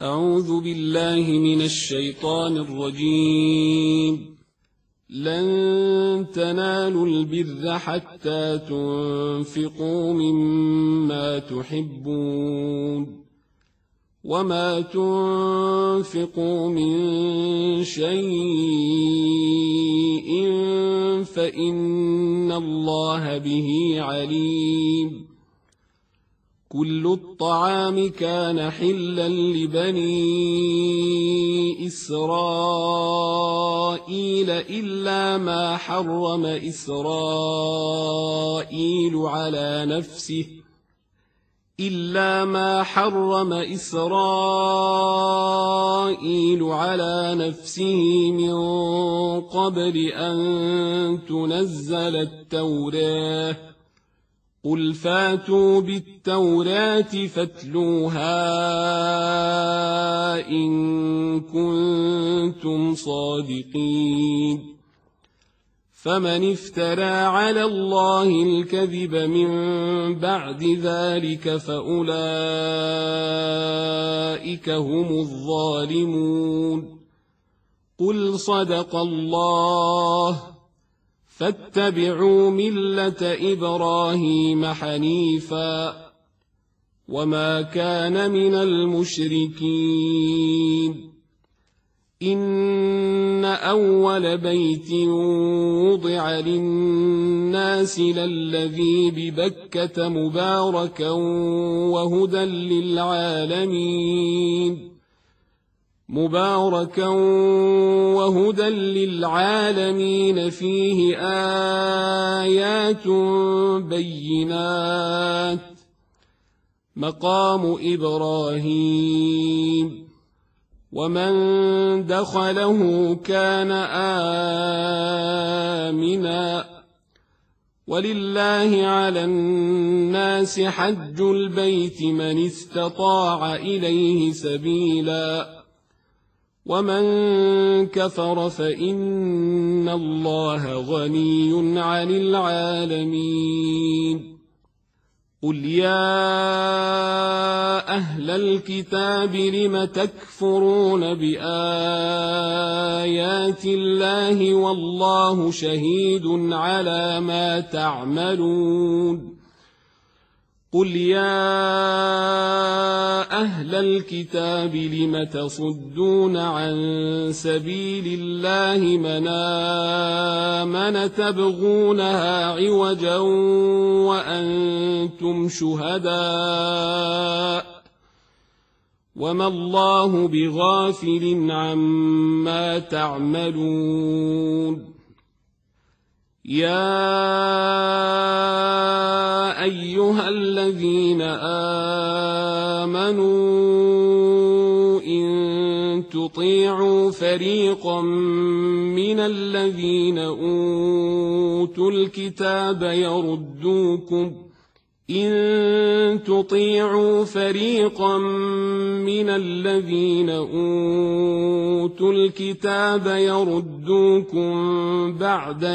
أعوذ بالله من الشيطان الرجيم. لن تنالوا البر حتى تنفقوا مما تحبون وما تنفقوا من شيء فإن الله به عليم. كل الطعام كان حلا لبني إسرائيل إلا ما حرم إسرائيل على نفسه من قبل أن تنزل التوراة. قل فاتوا بالتوراة فاتلوها إن كنتم صادقين. فمن افترى على الله الكذب من بعد ذلك فأولئك هم الظالمون. قل صدق الله. فاتبعوا ملة إبراهيم حنيفا وما كان من المشركين. إن أول بيت وضع للناس للذي ببكة مباركا وهدى للعالمين فيه آيات بينات مقام إبراهيم ومن دخله كان آمنا ولله على الناس حج البيت من استطاع إليه سبيلا ومن كفر فإن الله غني عن العالمين. قل يا أهل الكتاب لم تكفرون بآيات الله والله شهيد على ما تعملون. قل يا أهل الكتاب لم تصدون عن سبيل الله من آمن تبغونها عوجا وأنتم شهداء وما الله بغافل عما تعملون. يا أيها الذين آمنوا إن تطيعوا فريقا من الذين أوتوا الكتاب يردوكم بعد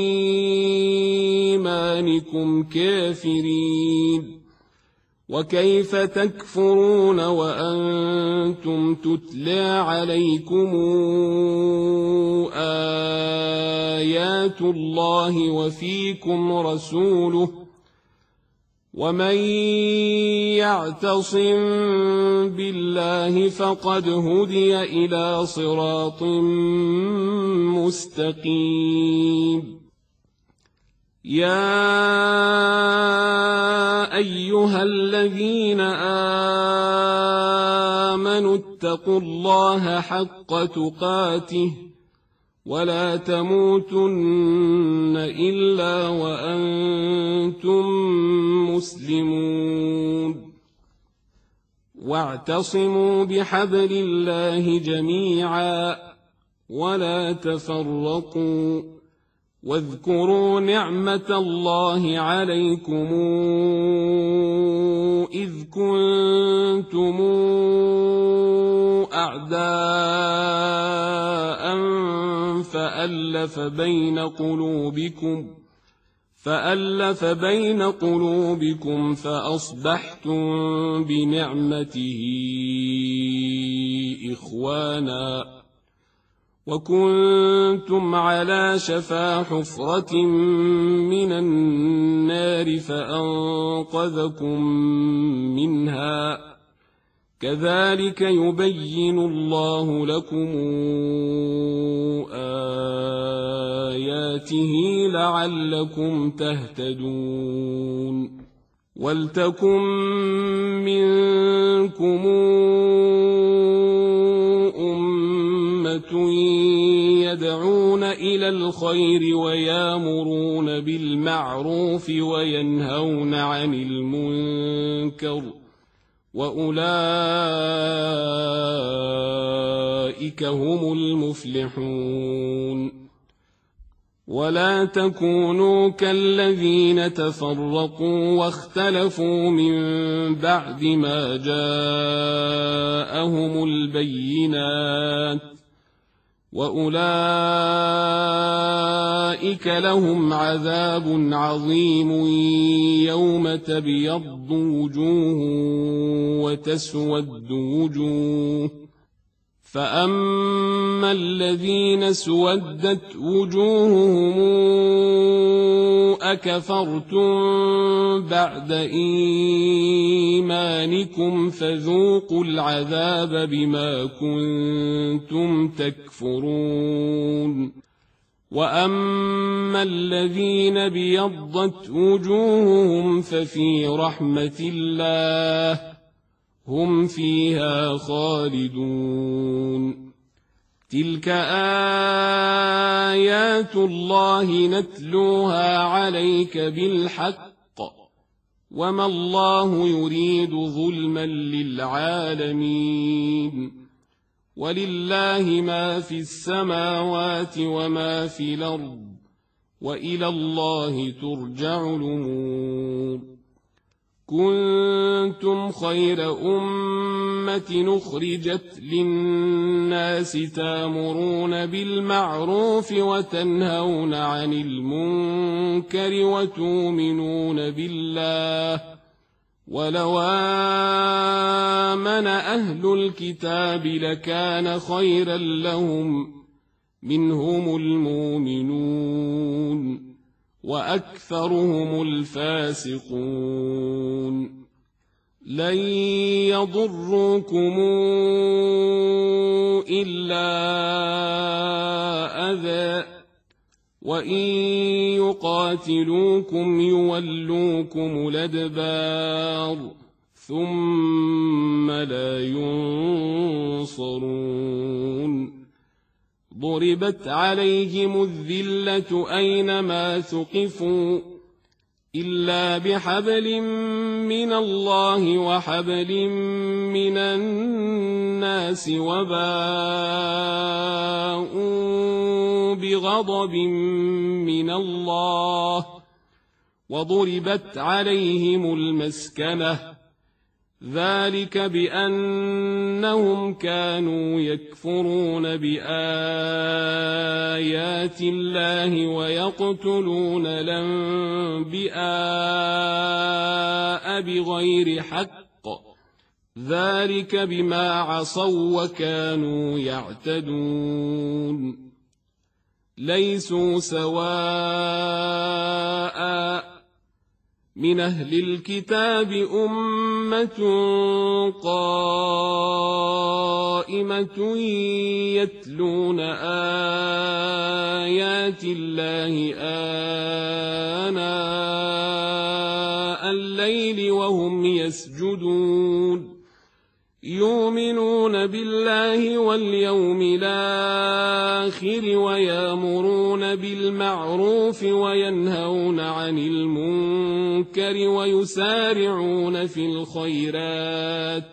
إيمانكم كافرين. وكيف تكفرون وأنتم تتلى عليكم آيات الله وفيكم رسوله ومن يعتصم بالله فقد هدي إلى صراط مستقيم. يا أيها الذين آمنوا اتقوا الله حق تقاته ولا تموتن إلا وأنتم مسلمون. واعتصموا بحبل الله جميعا ولا تفرقوا واذكروا نعمة الله عليكم إذ كنتم أعداء فألف بين قلوبكم فأصبحتم بنعمته إخوانا وكنتم على شفا حفرة من النار فأنقذكم منها كذلك يبين الله لكم آياته لعلكم تهتدون ولتكن منكم أمة يدعون إلى الخير ويامرون بالمعروف وينهون عن المنكر وأولئك هم المفلحون ولا تكونوا كالذين تفرقوا واختلفوا من بعد ما جاءهم البينات وأولئك لهم عذاب عظيم يوم تبيض وجوه وتسود وجوه فأما الذين اسودت وجوههم أكفرتم بعد إيمانكم فذوقوا العذاب بما كنتم تكفرون وأما الذين بيضت وجوههم ففي رحمة الله هم فيها خالدون تلك آيات الله نتلوها عليك بالحق وما الله يريد ظلما للعالمين ولله ما في السماوات وما في الأرض وإلى الله ترجع الأمور كنتم خير أمة أخرجت للناس تأمرون بالمعروف وتنهون عن المنكر وتؤمنون بالله ولو آمن أهل الكتاب لكان خيرا لهم منهم المؤمنون وأكثرهم الفاسقون لن يضروكم إلا أذى وإن يقاتلوكم يولوكم الأدبار ثم لا ينصرون ضربت عليهم الذلة أينما ثقفوا إلا بحبل من الله وحبل من الناس وباءوا بغضب من الله وضربت عليهم المسكنة ذلك بأنهم كانوا يكفرون بآيات الله ويقتلون الأنبياء بغير حق ذلك بما عصوا وكانوا يعتدون ليسوا سواء من أهل الكتاب أمة قائمة يتلون آيات الله آناء الليل وهم يسجدون يؤمنون بالله واليوم الآخر ويأمرون بالمعروف وينهون عن المنكر ويسارعون في الخيرات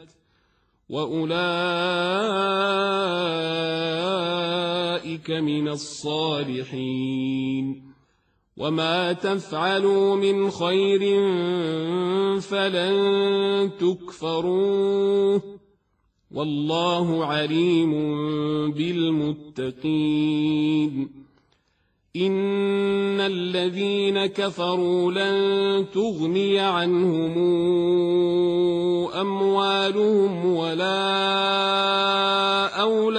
وأولئك من الصالحين وما تفعلوا من خير فلن تكفروه والله عليم بالمتقين إن الذين كفروا لن تغني عنهم أموالهم ولا أولادهم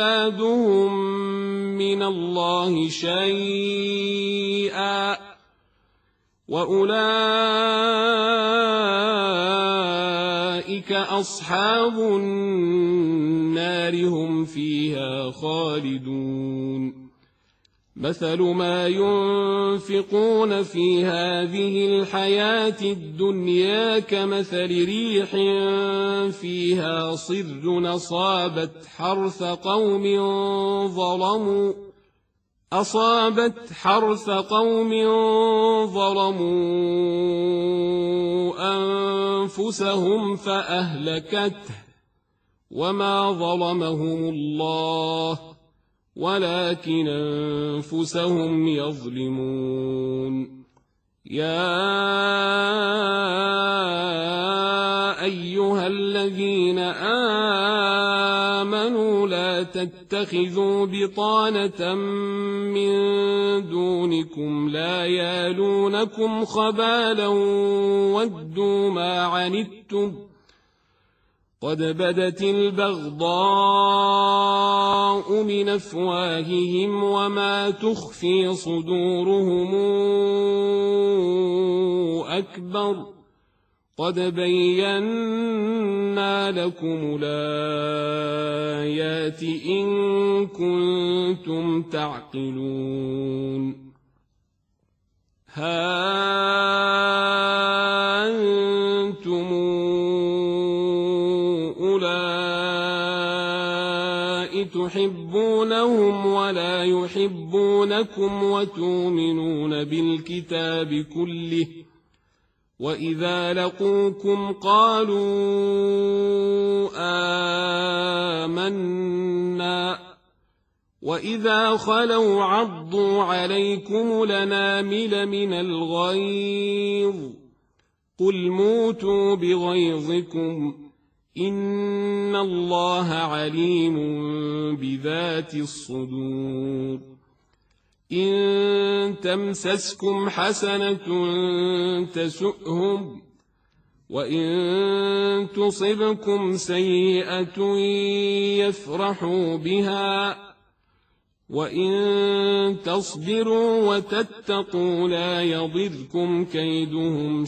الله شيئا وأولئك أصحاب النار هم فيها خالدون مثل ما ينفقون في هذه الحياة الدنيا كمثل ريح فيها صر أصابت حرث قوم ظلموا أنفسهم فأهلكته وما ظلمهم الله ولكن أنفسهم يظلمون يا أيها الذين آمنوا لا تتخذوا بطانة من دونكم لا يالونكم خبالا ودوا ما عنتم قد بدت البغضاء من أفواههم وما تخفي صدورهم أكبر قد بينا لكم الآيات إن كنتم تعقلون ها أنتم تحبونهم ولا يحبونكم وتؤمنون بالكتاب كله وإذا لقوكم قالوا آمنا وإذا خلوا عضوا عليكم الأنامل من الغيظ قل موتوا بغيظكم إن الله عليم بذات الصدور إن تمسسكم حسنة تسؤهم وإن تصبكم سيئة يفرحوا بها وإن تصبروا وتتقوا لا يضركم كيدهم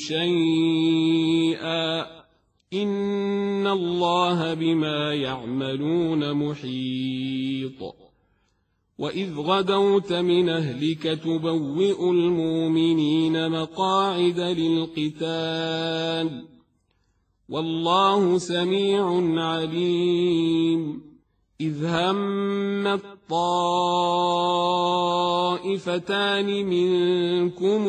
شيئا إن الله بما يعملون محيط وإذ غدوت من أهلك تبوئ المؤمنين مقاعد للقتال والله سميع عليم إذ هم الطائفتان منكم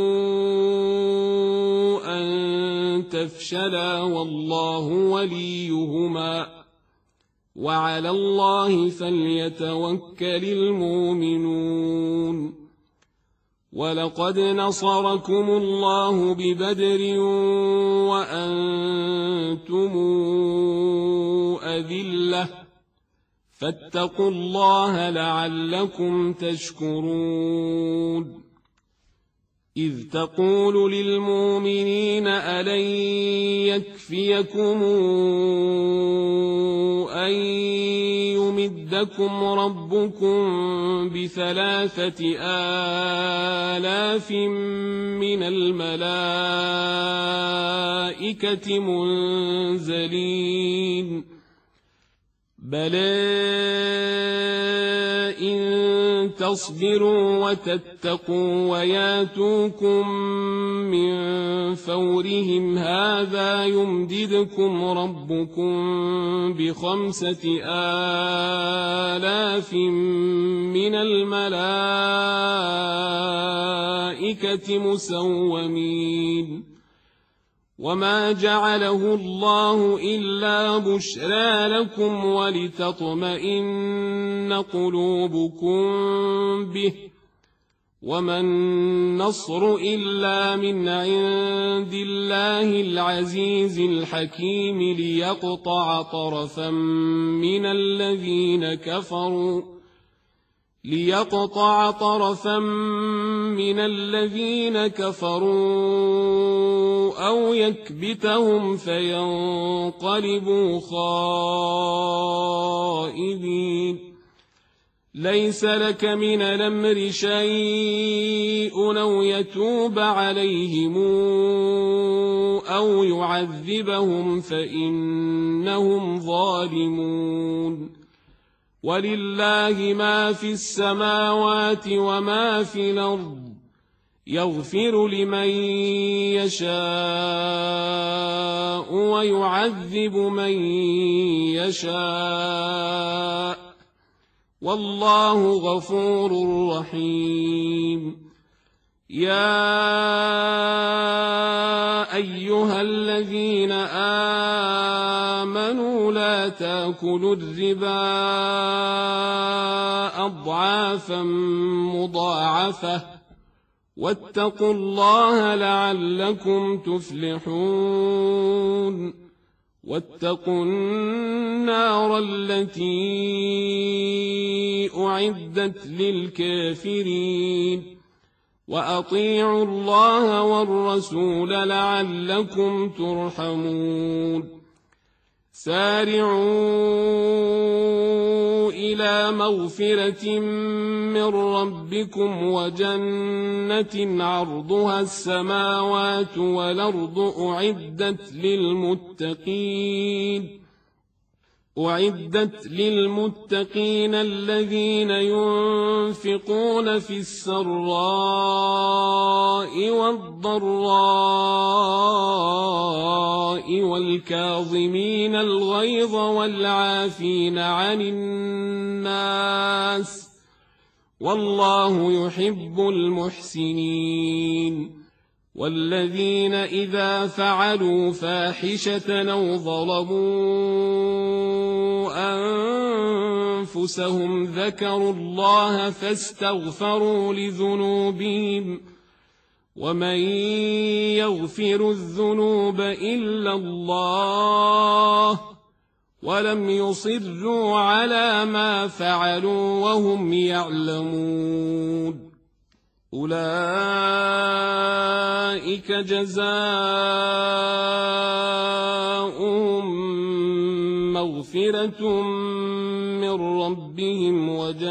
أن تفشلا والله وليهما وعلى الله فليتوكل المؤمنون ولقد نصركم الله ببدر وأنتم أذلة فاتقوا الله لعلكم تشكرون إذ تقول للمؤمنين ألن يكفيكم أن يمدكم ربكم ب3,000 من الملائكة منزلين بلى إن تصبروا وتتقوا وياتوكم من فورهم هذا يمددكم ربكم ب5,000 من الملائكة مسومين وما جعله الله إلا بشرى لكم ولتطمئن قلوبكم به وما النصر إلا من عند الله العزيز الحكيم ليقطع طرفا من الذين كفروا أو يكبتهم فينقلبوا خائبين ليس لك من الأمر شيء أو يتوب عليهم أو يعذبهم فإنهم ظالمون ولله ما في السماوات وما في الأرض يغفر لمن يشاء ويعذب من يشاء والله غفور رحيم يا أيها الذين آمنوا لا تأكلوا الربا أضعافا مضاعفة واتقوا الله لعلكم تفلحون واتقوا النار التي أعدت للكافرين وأطيعوا الله والرسول لعلكم ترحمون سارعوا إلى مغفرة من ربكم وجنة عرضها السماوات والأرض أعدت للمتقين الذين ينفقون في السراء والضراء والكاظمين الغيظ والعافين عن الناس والله يحب المحسنين والذين إذا فعلوا فاحشة أو ظلموا أنفسهم ذكروا الله فاستغفروا لذنوبهم ومن يغفر الذنوب إلا الله ولم يصروا على ما فعلوا وهم يعلمون أولئك جزاؤهم مغفرة من ربهم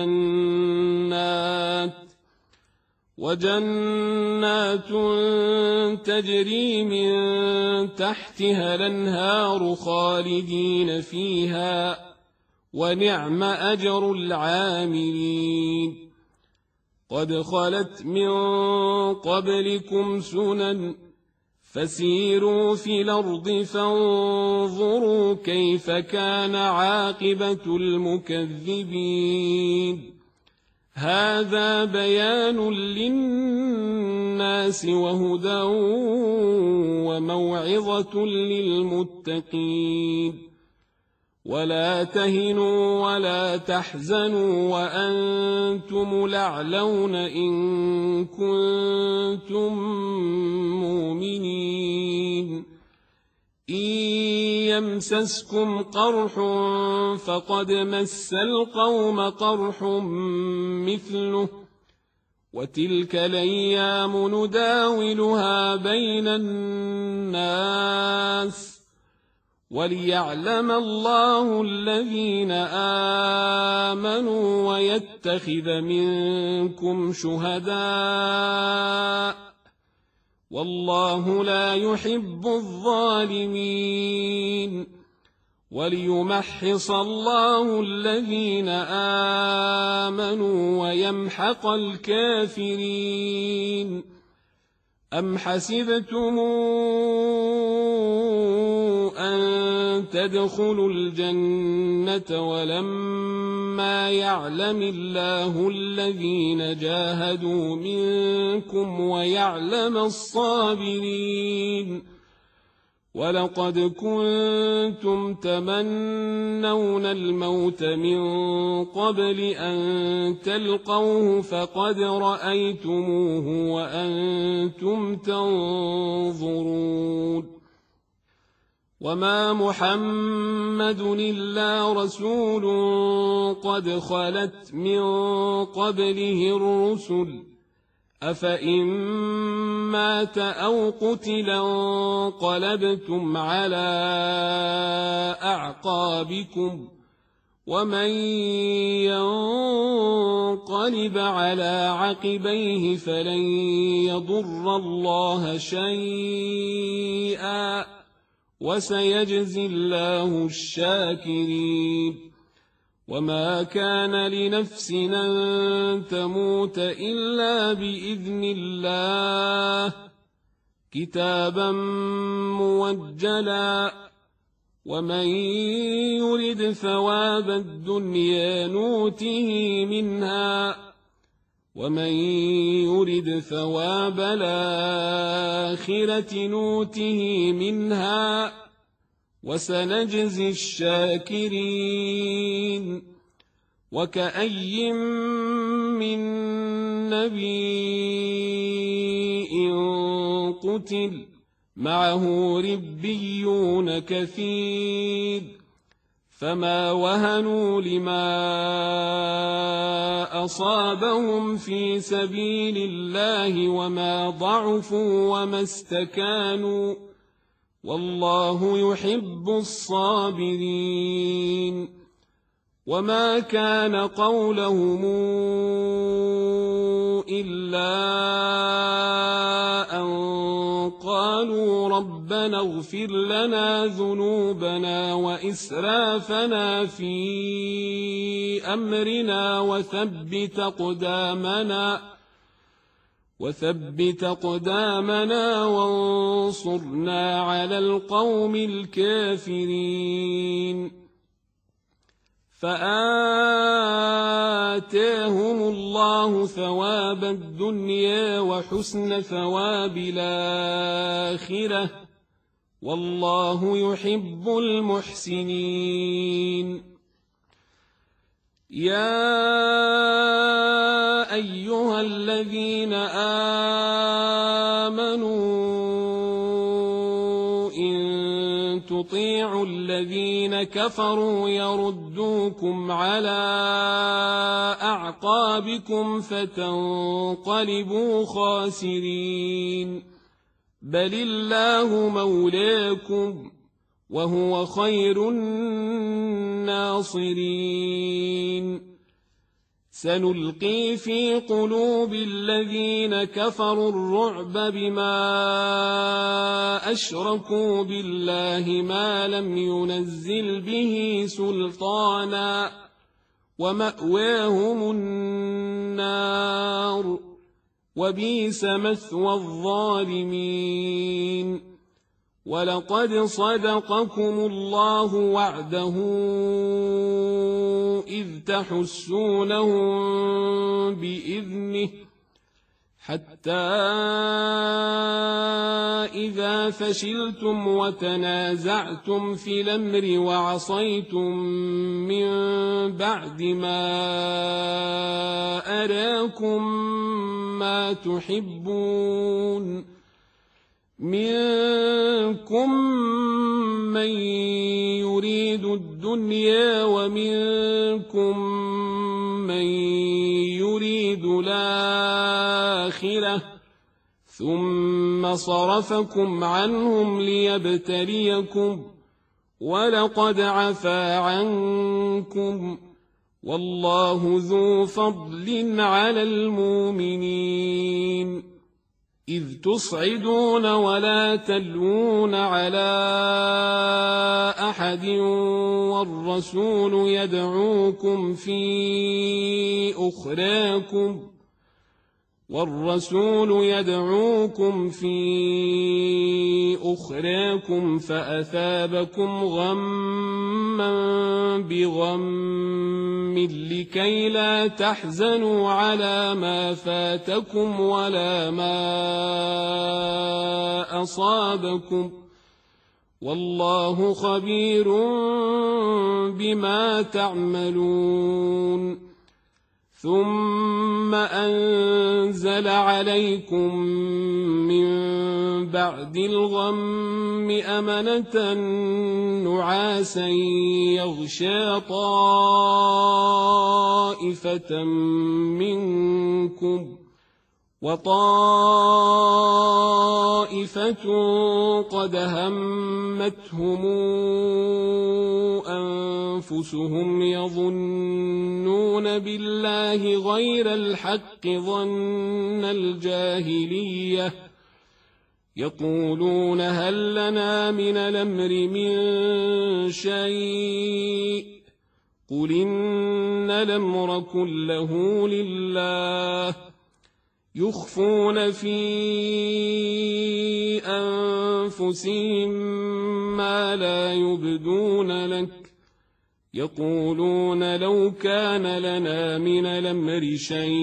وجنات تجري من تحتها الأنهار خالدين فيها ونعم أجر العاملين قد خلت من قبلكم سنن فسيروا في الأرض فانظروا كيف كان عاقبة المكذبين هذا بيان للناس وهدى وموعظة للمتقين ولا تهنوا ولا تحزنوا وأنتم الأعلون إن كنتم مؤمنين إن يمسسكم قرح فقد مس القوم قرح مثله وتلك الأيام نداولها بين الناس وليعلم الله الذين آمنوا ويتخذ منكم شهداء والله لا يحب الظالمين وليمحص الله الذين آمنوا ويمحق الكافرين أم حسبتم أن تدخلوا الجنة ولما يعلم الله الذين جاهدوا منكم ويعلم الصابرين ولقد كنتم تمنون الموت من قبل أن تلقوه فقد رأيتموه وأنتم تنظرون وما محمد إلا رسول قد خلت من قبله الرسل أفإن مات أو قتل انقلبتم على أعقابكم ومن ينقلب على عقبيه فلن يضر الله شيئا وسيجزي الله الشاكرين وما كان لنفس أن تموت إلا بإذن الله كتابا موجلا ومن يرد ثواب الدنيا نوته منها ومن يرد ثواب الآخرة نوته منها وسنجزي الشاكرين وكأي من نبي قتل معه ربيون كثير فما وهنوا لما أصابهم في سبيل الله وما ضعفوا وما استكانوا والله يحب الصابرين وما كان قولهم إلا أن قالوا ربنا اغفر لنا ذنوبنا وإسرافنا في أمرنا وثبت أقدامنا وانصرنا على القوم الكافرين فآتاهم الله ثواب الدنيا وحسن ثواب الآخرة والله يحب المحسنين يا أيها الذين آمنوا إن تطيعوا الذين كفروا يردوكم على أعقابكم فتنقلبوا خاسرين بل الله مولاكم وهو خير الناصرين سنلقي في قلوب الذين كفروا الرعب بما أشركوا بالله ما لم ينزل به سلطانا ومأواهم النار وبئس مثوى الظالمين ولقد صدقكم الله وعده إذ تحسونهم بإذنه حتى إذا فشلتم وتنازعتم في الأمر وعصيتم من بعد ما أراكم ما تحبون منكم من يريد الدنيا ومنكم من يريد الآخرة ثم صرفكم عنهم ليبتليكم ولقد عفا عنكم والله ذو فضل على المؤمنين إذ تصعدون ولا تلوون على أحد والرسول يدعوكم في أخراكم فأثابكم غما بغم لكي لا تحزنوا على ما فاتكم ولا ما أصابكم والله خبير بما تعملون ثم أنزل عليكم من بعد الغم أمنة نعاسا يغشى طائفة منكم وطائفة قد همتهم أنفسهم يظنون بالله غير الحق ظن الجاهلية يقولون هل لنا من الأمر من شيء قل إن الأمر كله لله يخفون في أنفسهم ما لا يبدون لك يقولون لو كان لنا من الأمر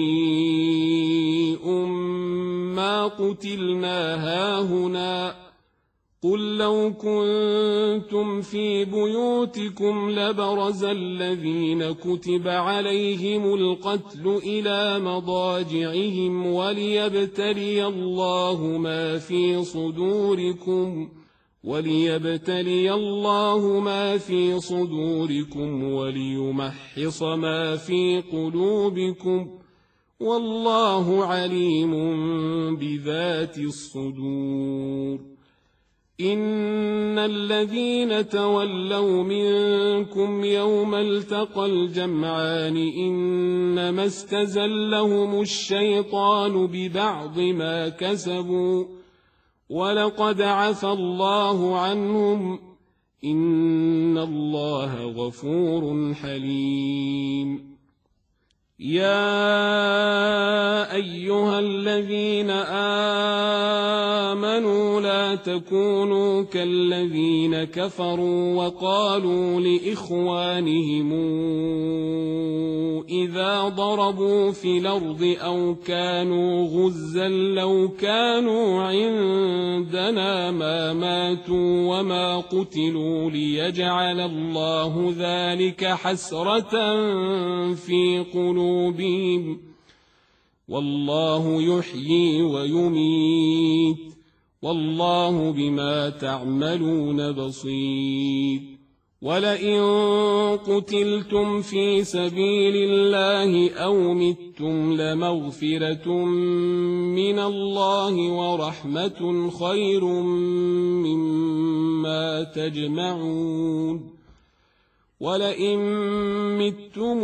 شيء ما قتلنا هاهنا قل لو كنتم في بيوتكم لبرز الذين كتب عليهم القتل إلى مضاجعهم وليبتلي الله ما في صدوركم وليمحص ما في قلوبكم والله عليم بذات الصدور إن الذين تولوا منكم يوم التقى الجمعان إنما استزلهم الشيطان ببعض ما كسبوا ولقد عفى الله عنهم إن الله غفور حليم يا أيها الذين آمنوا لا تكونوا كالذين كفروا وقالوا لإخوانهم إذا ضربوا في الأرض أو كانوا غزا لو كانوا عندنا ما ماتوا وما قتلوا ليجعل الله ذلك حسرة في قلوبهم والله يحيي ويميت والله بما تعملون بصير ولئن قتلتم في سبيل الله أو متم لمغفرة من الله ورحمة خير مما تجمعون ولئن متم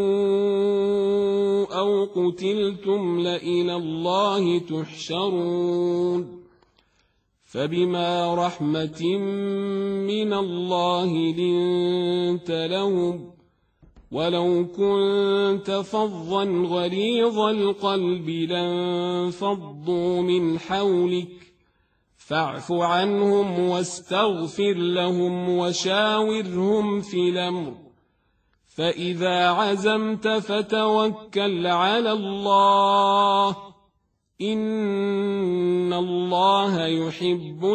أو قتلتم لإلى الله تحشرون فبما رحمة من الله لنت لهم ولو كنت فظا غليظ القلب لانفضوا من حولك فاعف عنهم واستغفر لهم وشاورهم في الأمر فإذا عزمت فتوكل على الله إن الله يحب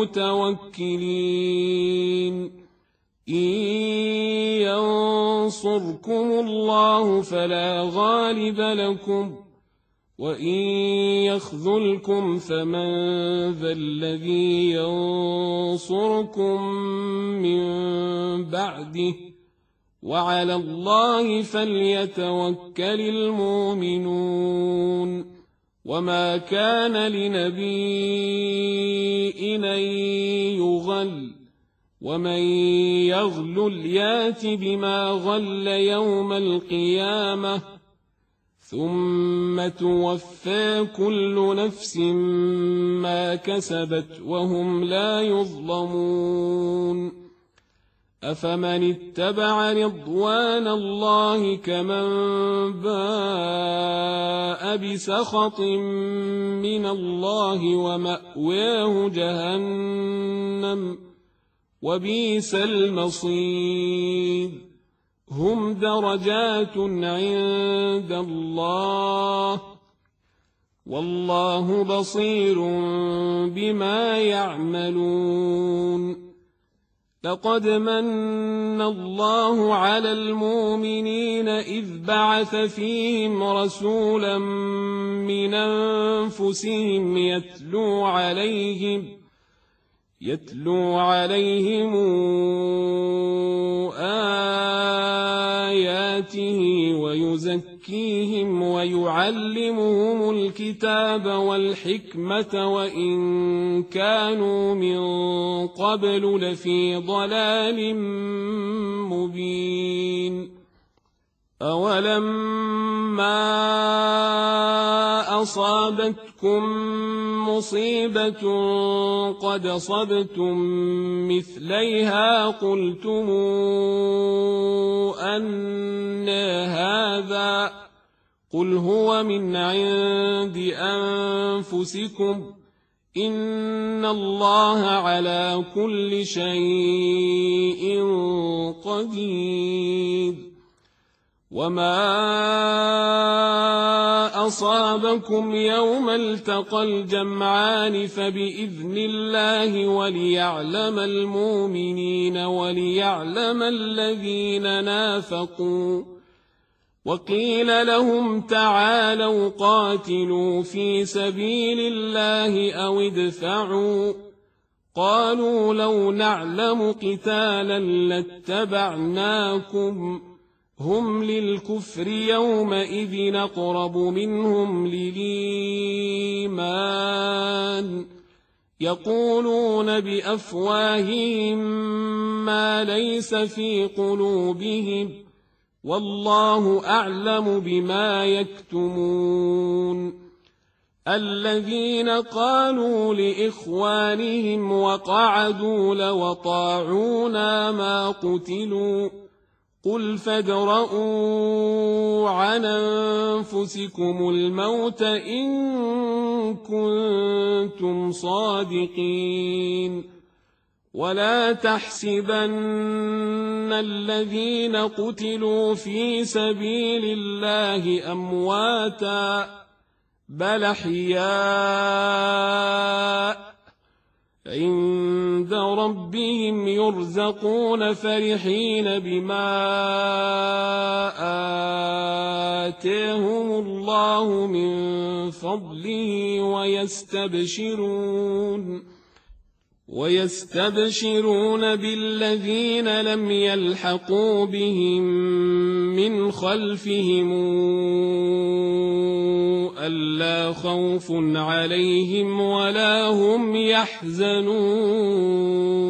المتوكلين إن ينصركم الله فلا غالب لكم وإن يخذلكم فمن ذا الذي ينصركم من بعده وعلى الله فليتوكل المؤمنون وما كان لنبي أن يغل ومن يغلل يات بما غل يوم القيامة ثم توفى كل نفس ما كسبت وهم لا يظلمون أفمن اتبع رضوان الله كمن باء بسخط من الله ومأواه جهنم وبئس المصير هم درجات عند الله والله بصير بما يعملون لقد من الله على المؤمنين إذ بعث فيهم رسولا من أنفسهم يتلو عليهم آياته ويزكيهم ويعلمهم الكتاب والحكمة وإن كانوا من قبل لفي ضلال مبين. أولما أصابتكم مصيبة قد أصبتم مثليها قلتم أنى هذا قل هو من عند أنفسكم إن الله على كل شيء قدير. وما أصابكم يوم التقى الجمعان فبإذن الله وليعلم المؤمنين وليعلم الذين نافقوا. وقيل لهم تعالوا قاتلوا في سبيل الله أو ادفعوا قالوا لو نعلم قتالا لاتبعناكم هم للكفر يومئذ أقرب منهم للإيمان يقولون بأفواههم ما ليس في قلوبهم والله أعلم بما يكتمون. الذين قالوا لإخوانهم وقعدوا لو طاعونا ما قتلوا قل فادرءوا عن أنفسكم الموت إن كنتم صادقين. ولا تحسبن الذين قتلوا في سبيل الله أمواتا بل أحياء عند ربهم يرزقون فرحين بما آتاهم الله من فضله ويستبشرون بالذين لم يلحقوا بهم من خلفهم ألا خوف عليهم ولا هم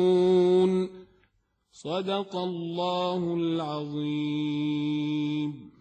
يحزنون. صدق الله العظيم.